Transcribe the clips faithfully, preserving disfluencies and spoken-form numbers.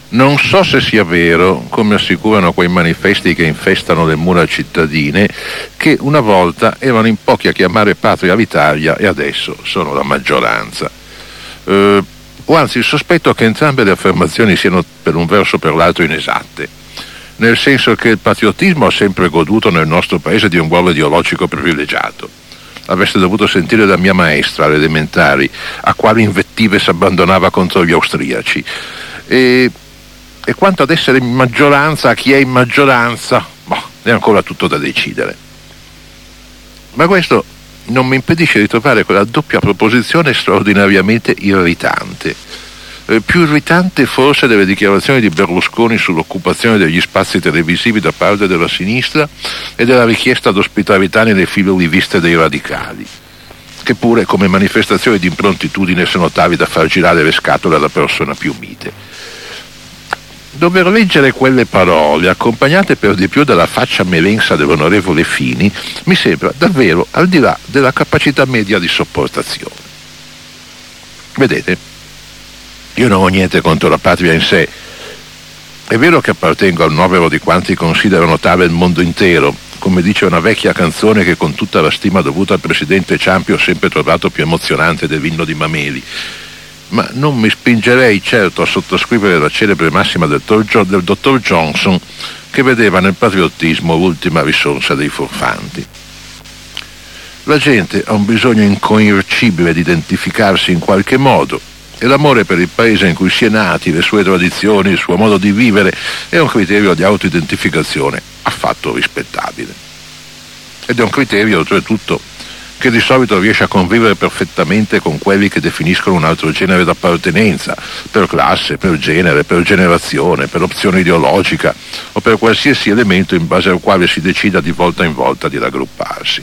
Non so se sia vero, come assicurano quei manifesti che infestano le mura cittadine, che una volta erano in pochi a chiamare patria l'Italia e adesso sono la maggioranza. Eh, o anzi il sospetto che entrambe le affermazioni siano per un verso o per l'altro inesatte, nel senso che il patriottismo ha sempre goduto nel nostro paese di un ruolo ideologico privilegiato. Avreste dovuto sentire da mia maestra alle elementari a quali invettive si abbandonava contro gli austriaci. E, e quanto ad essere in maggioranza, a chi è in maggioranza, boh, è ancora tutto da decidere. Ma questo non mi impedisce di trovare quella doppia proposizione straordinariamente irritante. Eh, più irritante forse delle dichiarazioni di Berlusconi sull'occupazione degli spazi televisivi da parte della sinistra e della richiesta d'ospitalità nelle file oliviste dei radicali, che pure come manifestazione di improntitudine sono tali da far girare le scatole alla persona più mite. Dover leggere quelle parole, accompagnate per di più dalla faccia melensa dell'onorevole Fini, mi sembra davvero al di là della capacità media di sopportazione. Vedete, io non ho niente contro la patria in sé. È vero che appartengo al novero di quanti considerano tale il mondo intero, come dice una vecchia canzone che con tutta la stima dovuta al presidente Ciampi ho sempre trovato più emozionante dell'inno di Mameli, ma non mi spingerei certo a sottoscrivere la celebre massima del, del dottor Johnson, che vedeva nel patriottismo l'ultima risorsa dei furfanti. La gente ha un bisogno incoercibile di identificarsi in qualche modo, e l'amore per il paese in cui si è nati, le sue tradizioni, il suo modo di vivere è un criterio di autoidentificazione affatto rispettabile. Ed è un criterio, oltretutto, che di solito riesce a convivere perfettamente con quelli che definiscono un altro genere d'appartenenza, per classe, per genere, per generazione, per opzione ideologica o per qualsiasi elemento in base al quale si decida di volta in volta di raggrupparsi.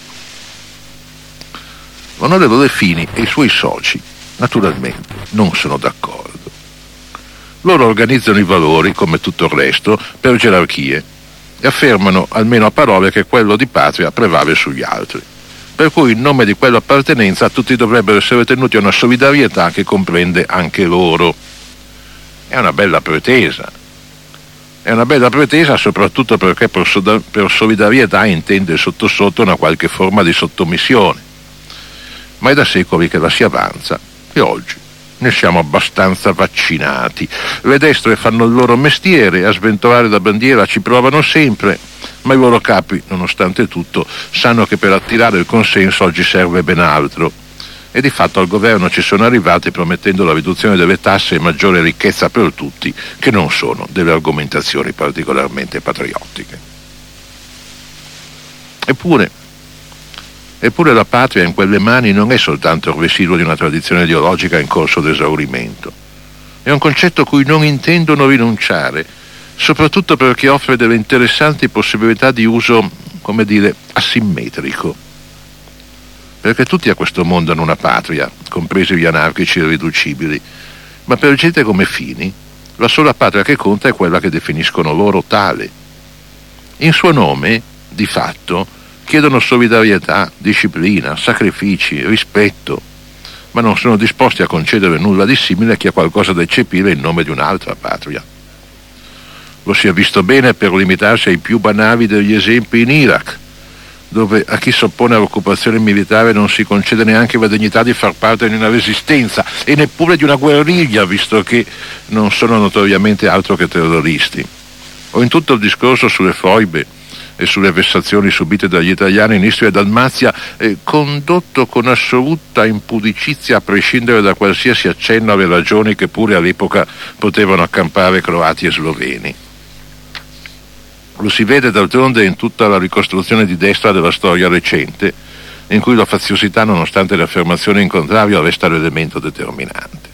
L'onorevole Fini e i suoi soci, naturalmente, non sono d'accordo. Loro organizzano i valori, come tutto il resto, per gerarchie e affermano, almeno a parole, che quello di patria prevale sugli altri. Per cui in nome di quell'appartenenza tutti dovrebbero essere tenuti a una solidarietà che comprende anche loro. È una bella pretesa. È una bella pretesa soprattutto perché per, so- per solidarietà intende sotto sotto una qualche forma di sottomissione. Ma è da secoli che la si avanza e oggi ne siamo abbastanza vaccinati. Le destre fanno il loro mestiere, a sventolare la bandiera ci provano sempre, ma i loro capi, nonostante tutto, sanno che per attirare il consenso oggi serve ben altro. E di fatto al governo ci sono arrivati promettendo la riduzione delle tasse e maggiore ricchezza per tutti, che non sono delle argomentazioni particolarmente patriottiche. Eppure, eppure la patria in quelle mani non è soltanto il residuo di una tradizione ideologica in corso d'esaurimento. È un concetto a cui non intendono rinunciare, soprattutto perché offre delle interessanti possibilità di uso, come dire, asimmetrico. Perché tutti a questo mondo hanno una patria, compresi gli anarchici irriducibili, ma per gente come Fini, la sola patria che conta è quella che definiscono loro tale. In suo nome, di fatto, chiedono solidarietà, disciplina, sacrifici, rispetto, ma non sono disposti a concedere nulla di simile a chi ha qualcosa da eccepire in nome di un'altra patria. Lo si è visto bene per limitarsi ai più banali degli esempi in Iraq, dove a chi si oppone all'occupazione militare non si concede neanche la dignità di far parte di una resistenza e neppure di una guerriglia, visto che non sono notoriamente altro che terroristi. O in tutto il discorso sulle foibe e sulle vessazioni subite dagli italiani in Istria e Dalmazia, eh, condotto con assoluta impudicizia a prescindere da qualsiasi accenno alle ragioni che pure all'epoca potevano accampare croati e sloveni. Lo si vede d'altronde in tutta la ricostruzione di destra della storia recente, in cui la faziosità, nonostante le affermazioni in contrario, resta l'elemento determinante.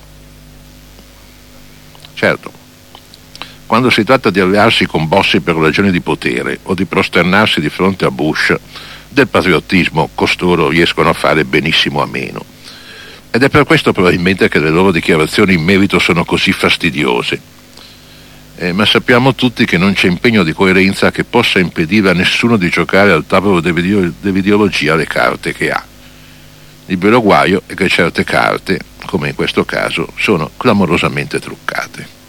Certo, quando si tratta di allearsi con bossi per ragioni di potere o di prosternarsi di fronte a Bush, del patriottismo costoro riescono a fare benissimo a meno. Ed è per questo probabilmente che le loro dichiarazioni in merito sono così fastidiose. Eh, ma sappiamo tutti che non c'è impegno di coerenza che possa impedire a nessuno di giocare al tavolo dell'ideologia le carte che ha. Il vero guaio è che certe carte, come in questo caso, sono clamorosamente truccate.